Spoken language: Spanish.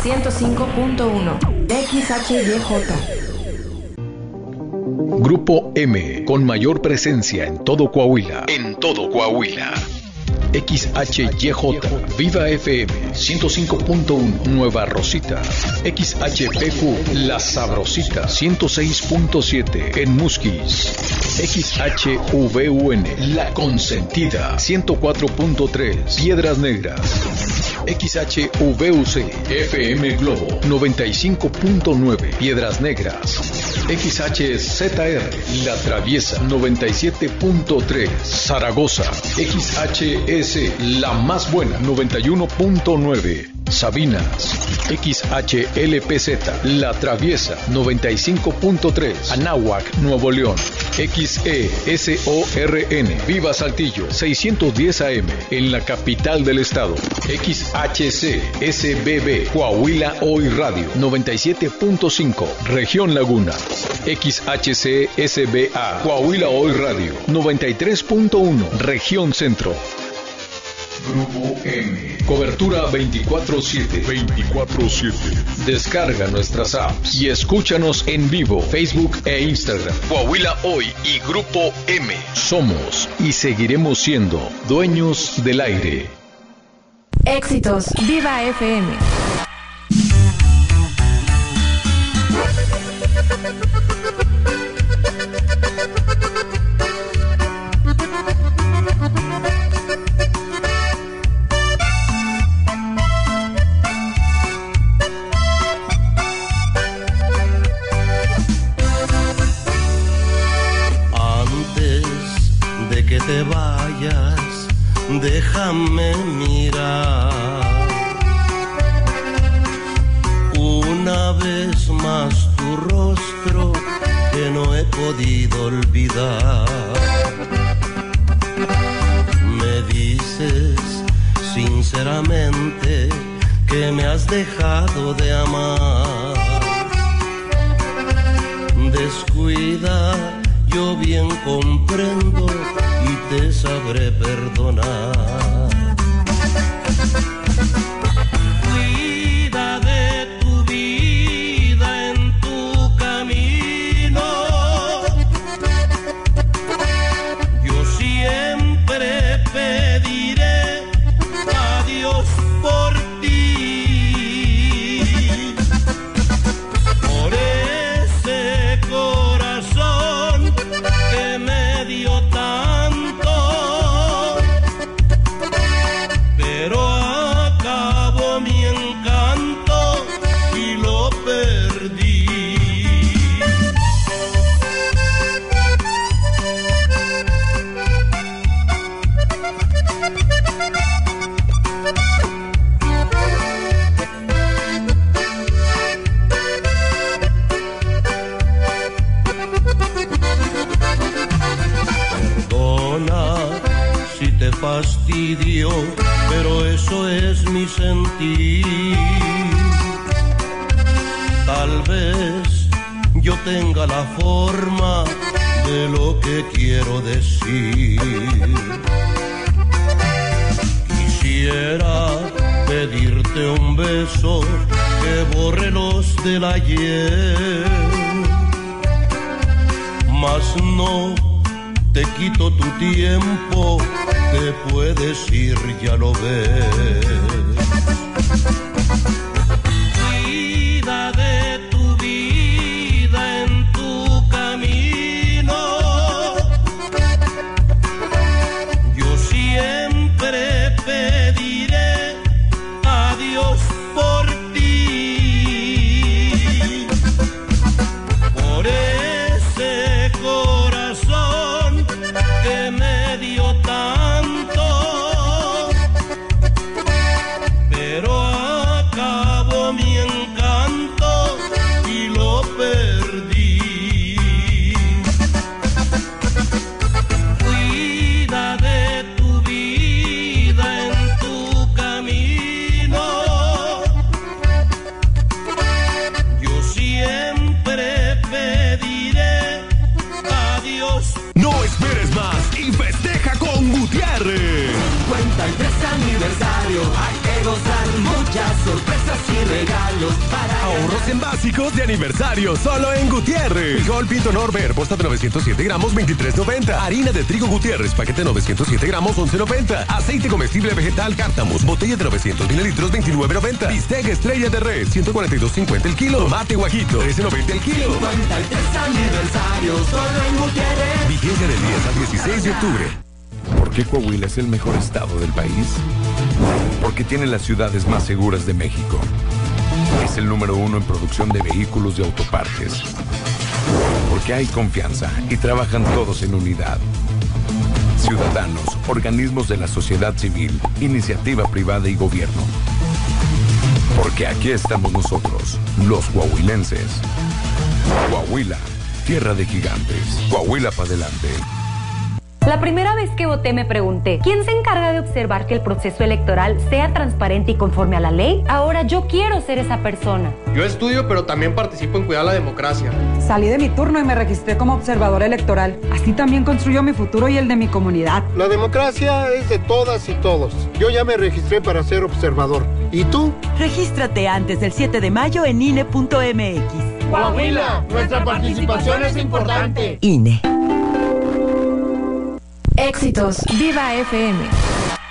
105.1 XHYJ. Grupo M, con mayor presencia en todo Coahuila. XHYJ, Viva FM 105.1, Nueva Rosita. XHPQ, La Sabrosita 106.7 en Musquis. XHVUN, La Consentida 104.3, Piedras Negras. XHVUC, FM Globo 95.9, Piedras Negras. XHZR, La Traviesa 97.3, Zaragoza. XHS, La Más Buena 91.9, Sabinas. XHLPZ, La Traviesa 95.3, Anáhuac, Nuevo León. XESORN, Viva Saltillo 610 AM, en la capital del estado. XHCSBB, Coahuila Hoy Radio 97.5, Región Laguna. XHCSBA, Coahuila Hoy Radio 93.1, Región Centro. Grupo M, cobertura 24/7. Descarga nuestras apps y escúchanos en vivo, Facebook e Instagram. Coahuila Hoy y Grupo M. Somos y seguiremos siendo dueños del aire. Éxitos, Viva FM. Te vayas, déjame mirar una vez más tu rostro que no he podido olvidar. Me dices sinceramente que me has dejado de amar. Descuida, yo bien comprendo y te sabré perdonar. Cuida de tu vida en tu camino. Yo siempre pediré a Dios por ti. Por ese corazón que me dio tanto, pero acabó mi encanto y lo perdí. Si te fastidio, pero eso es mi sentir. Tal vez yo tenga la forma de lo que quiero decir. Quisiera pedirte un beso que borre los del ayer, mas no te quito tu tiempo, te puedes ir, ya lo ves. Cuida de tu vida en tu camino. Yo siempre pediré a Dios por ti. Por ese corazón que me dio tanto, pero acabó mi encanto y lo perdí. Cuida de tu vida en tu camino. Yo siempre pediré a Dios. No esperes más y festeja con Gutiérrez. 53 aniversario, hay que gozar muchas sorpresas y regalos. años para... Ahorros en básicos de aniversario solo en Gutiérrez. Frijol Pinto Norbert, posta de 907 gramos, 23.90. Harina de trigo Gutiérrez, paquete 907 gramos, 11.90. Aceite comestible vegetal Cártamus, botella de 900 mililitros, 29.90. Bistec Estrella de Res, 142.50 el kilo. Tomate guajito, 13.90 el kilo. 53 aniversario solo en Gutiérrez. Vigencia del 10 al 16 de octubre. ¿Por qué Coahuila es el mejor estado del país? Porque tiene las ciudades más seguras de México. Es el número 1 en producción de vehículos y autopartes. Porque hay confianza y trabajan todos en unidad. Ciudadanos, organismos de la sociedad civil, iniciativa privada y gobierno. Porque aquí estamos nosotros, los coahuilenses. Coahuila, tierra de gigantes. Coahuila para adelante. La primera vez que voté me pregunté, ¿quién se encarga de observar que el proceso electoral sea transparente y conforme a la ley? Ahora yo quiero ser esa persona. Yo estudio, pero también participo en cuidar la democracia. Salí de mi turno y me registré como observador electoral. Así también construyo mi futuro y el de mi comunidad. La democracia es de todas y todos. Yo ya me registré para ser observador. ¿Y tú? Regístrate antes del 7 de mayo en INE.mx. Coahuila, nuestra participación es importante. INE. Éxitos, Viva FM.